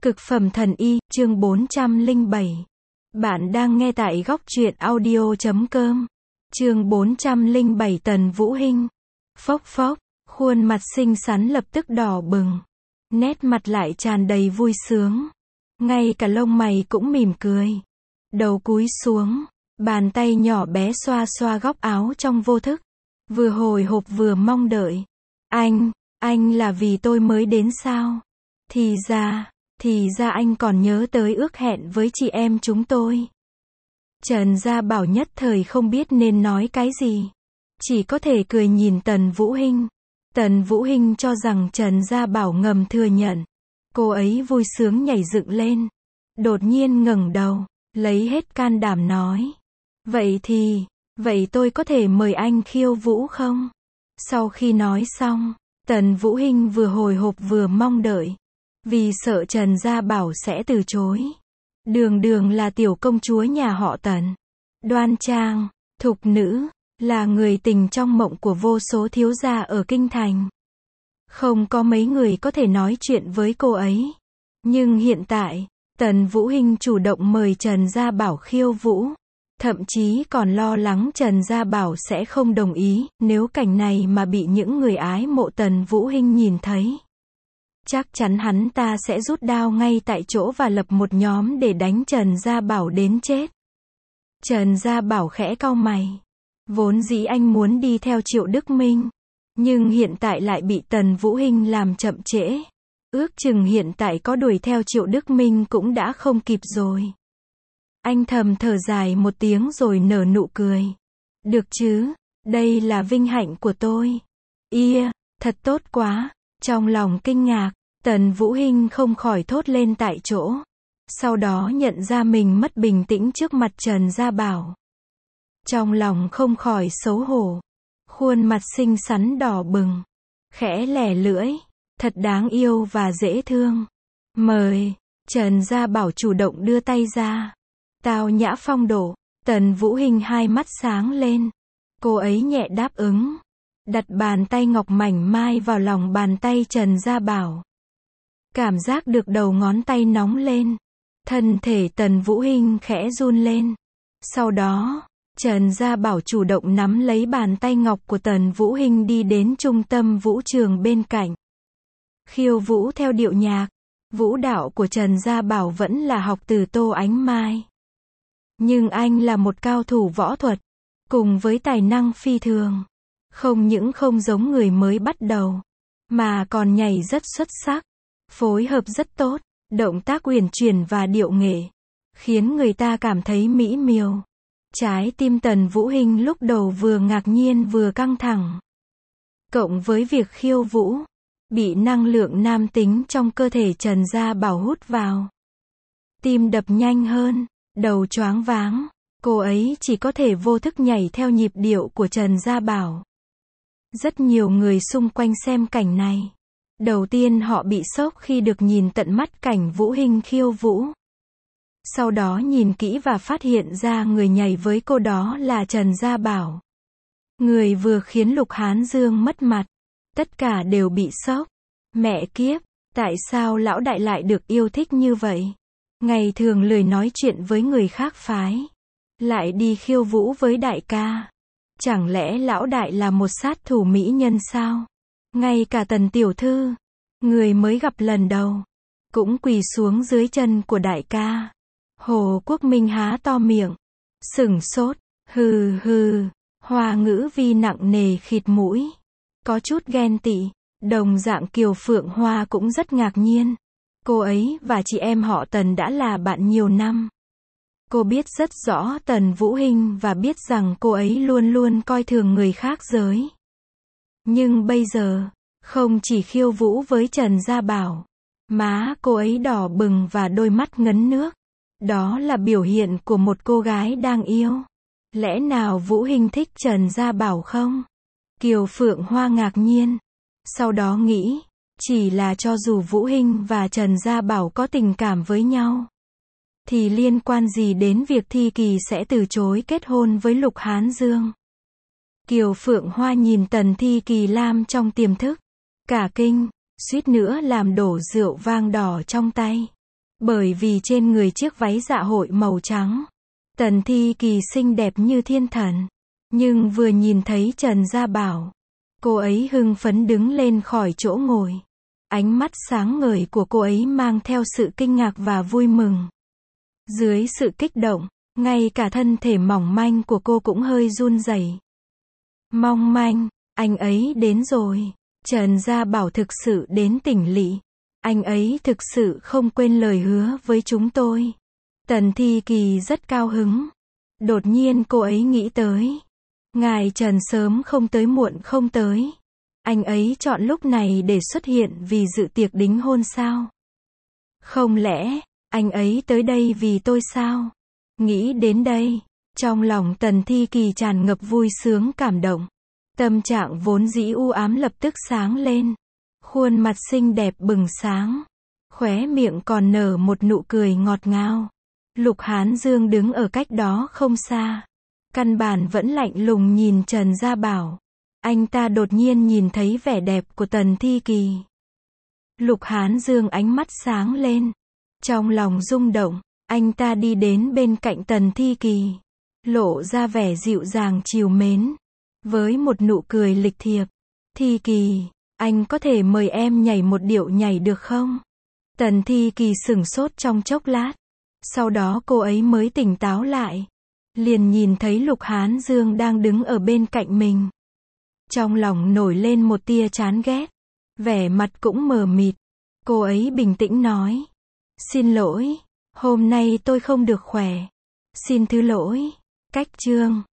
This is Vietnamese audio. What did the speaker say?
Cực phẩm thần y, chương 407. Bạn đang nghe tại góc truyện audio.com. Chương 407 Tần Vũ Hinh. Phốc phốc, khuôn mặt xinh xắn lập tức đỏ bừng. Nét mặt lại tràn đầy vui sướng. Ngay cả lông mày cũng mỉm cười. Đầu cúi xuống, bàn tay nhỏ bé xoa xoa góc áo trong vô thức. Vừa hồi hộp vừa mong đợi. Anh là vì tôi mới đến sao? Thì ra anh còn nhớ tới ước hẹn với chị em chúng tôi. Trần Gia Bảo nhất thời không biết nên nói cái gì. Chỉ có thể cười nhìn Tần Vũ Hinh. Tần Vũ Hinh cho rằng Trần Gia Bảo ngầm thừa nhận. Cô ấy vui sướng nhảy dựng lên. Đột nhiên ngẩng đầu, lấy hết can đảm nói. Vậy tôi có thể mời anh khiêu vũ không? Sau khi nói xong, Tần Vũ Hinh vừa hồi hộp vừa mong đợi. Vì sợ Trần Gia Bảo sẽ từ chối. Đường là tiểu công chúa nhà họ Tần. Đoan trang, thục nữ, là người tình trong mộng của vô số thiếu gia ở kinh thành. Không có mấy người có thể nói chuyện với cô ấy. Nhưng hiện tại, Tần Vũ Hinh chủ động mời Trần Gia Bảo khiêu vũ. Thậm chí còn lo lắng Trần Gia Bảo sẽ không đồng ý, nếu cảnh này mà bị những người ái mộ Tần Vũ Hinh nhìn thấy. Chắc chắn hắn ta sẽ rút đao ngay tại chỗ và lập một nhóm để đánh Trần Gia Bảo đến chết. Trần Gia Bảo khẽ cau mày. Vốn dĩ anh muốn đi theo Triệu Đức Minh. Nhưng hiện tại lại bị Tần Vũ Hinh làm chậm trễ. Ước chừng hiện tại có đuổi theo Triệu Đức Minh cũng đã không kịp rồi. Anh thầm thở dài một tiếng rồi nở nụ cười. Được chứ, đây là vinh hạnh của tôi. Thật tốt quá. Trong lòng kinh ngạc, Tần Vũ Hinh không khỏi thốt lên tại chỗ. Sau đó nhận ra mình mất bình tĩnh trước mặt Trần Gia Bảo. Trong lòng không khỏi xấu hổ. Khuôn mặt xinh xắn đỏ bừng. Khẽ lẻ lưỡi. Thật đáng yêu và dễ thương. Mời. Trần Gia Bảo chủ động đưa tay ra. Tao nhã phong độ. Tần Vũ Hinh hai mắt sáng lên. Cô ấy nhẹ đáp ứng. Đặt bàn tay ngọc mảnh mai vào lòng bàn tay Trần Gia Bảo. Cảm giác được đầu ngón tay nóng lên. Thân thể Tần Vũ Hinh khẽ run lên. Sau đó, Trần Gia Bảo chủ động nắm lấy bàn tay ngọc của Tần Vũ Hinh đi đến trung tâm vũ trường bên cạnh. Khiêu vũ theo điệu nhạc. Vũ đạo của Trần Gia Bảo vẫn là học từ Tô Ánh Mai. Nhưng anh là một cao thủ võ thuật. Cùng với tài năng phi thường. Không những không giống người mới bắt đầu, mà còn nhảy rất xuất sắc, phối hợp rất tốt, động tác uyển chuyển và điệu nghệ, khiến người ta cảm thấy mỹ miều. Trái tim Tần Vũ Hinh lúc đầu vừa ngạc nhiên vừa căng thẳng. Cộng với việc khiêu vũ, bị năng lượng nam tính trong cơ thể Trần Gia Bảo hút vào. Tim đập nhanh hơn, đầu choáng váng, cô ấy chỉ có thể vô thức nhảy theo nhịp điệu của Trần Gia Bảo. Rất nhiều người xung quanh xem cảnh này. Đầu tiên họ bị sốc khi được nhìn tận mắt cảnh Vũ Hinh khiêu vũ. Sau đó nhìn kỹ và phát hiện ra người nhảy với cô đó là Trần Gia Bảo. Người vừa khiến Lục Hán Dương mất mặt. Tất cả đều bị sốc. Mẹ kiếp, tại sao lão đại lại được yêu thích như vậy? Ngày thường lười nói chuyện với người khác phái. Lại đi khiêu vũ với đại ca. Chẳng lẽ lão đại là một sát thủ mỹ nhân sao? Ngay cả Tần tiểu thư, người mới gặp lần đầu, cũng quỳ xuống dưới chân của đại ca. Hồ Quốc Minh há to miệng, sửng sốt, hừ, Hoa Ngữ Vi nặng nề khịt mũi, có chút ghen tị. Đồng dạng Kiều Phượng Hoa cũng rất ngạc nhiên. Cô ấy và chị em họ Tần đã là bạn nhiều năm. Cô biết rất rõ Tần Vũ Hinh và biết rằng cô ấy luôn luôn coi thường người khác giới. Nhưng bây giờ, không chỉ khiêu vũ với Trần Gia Bảo, má cô ấy đỏ bừng và đôi mắt ngấn nước. Đó là biểu hiện của một cô gái đang yêu. Lẽ nào Vũ Hinh thích Trần Gia Bảo không? Kiều Phượng Hoa ngạc nhiên. Sau đó nghĩ, chỉ là cho dù Vũ Hinh và Trần Gia Bảo có tình cảm với nhau, thì liên quan gì đến việc Thi Kỳ sẽ từ chối kết hôn với Lục Hán Dương? Kiều Phượng Hoa nhìn Tần Thi Kỳ Lam trong tiềm thức. Cả kinh, suýt nữa làm đổ rượu vang đỏ trong tay. Bởi vì trên người chiếc váy dạ hội màu trắng, Tần Thi Kỳ xinh đẹp như thiên thần. Nhưng vừa nhìn thấy Trần Gia Bảo, cô ấy hưng phấn đứng lên khỏi chỗ ngồi. Ánh mắt sáng ngời của cô ấy mang theo sự kinh ngạc và vui mừng. Dưới sự kích động, ngay cả thân thể mỏng manh của cô cũng hơi run rẩy. Mong manh, anh ấy đến rồi. Trần Gia Bảo thực sự đến tỉnh lỵ. Anh ấy thực sự không quên lời hứa với chúng tôi. Tần Thi Kỳ rất cao hứng. Đột nhiên cô ấy nghĩ tới. Ngài Trần sớm không tới muộn không tới. Anh ấy chọn lúc này để xuất hiện vì dự tiệc đính hôn sao? Không lẽ, anh ấy tới đây vì tôi sao? Nghĩ đến đây, trong lòng Tần Thi Kỳ tràn ngập vui sướng cảm động. Tâm trạng vốn dĩ u ám lập tức sáng lên. Khuôn mặt xinh đẹp bừng sáng. Khóe miệng còn nở một nụ cười ngọt ngào. Lục Hán Dương đứng ở cách đó không xa. Căn bản vẫn lạnh lùng nhìn Trần Gia Bảo. Anh ta đột nhiên nhìn thấy vẻ đẹp của Tần Thi Kỳ. Lục Hán Dương ánh mắt sáng lên. Trong lòng rung động, anh ta đi đến bên cạnh Tần Thi Kỳ. Lộ ra vẻ dịu dàng trìu mến. Với một nụ cười lịch thiệp. Thi Kỳ, anh có thể mời em nhảy một điệu nhảy được không? Tần Thi Kỳ sửng sốt trong chốc lát. Sau đó cô ấy mới tỉnh táo lại. Liền nhìn thấy Lục Hán Dương đang đứng ở bên cạnh mình. Trong lòng nổi lên một tia chán ghét. Vẻ mặt cũng mờ mịt. Cô ấy bình tĩnh nói. Xin lỗi, hôm nay tôi không được khỏe. Xin thứ lỗi. Cách chương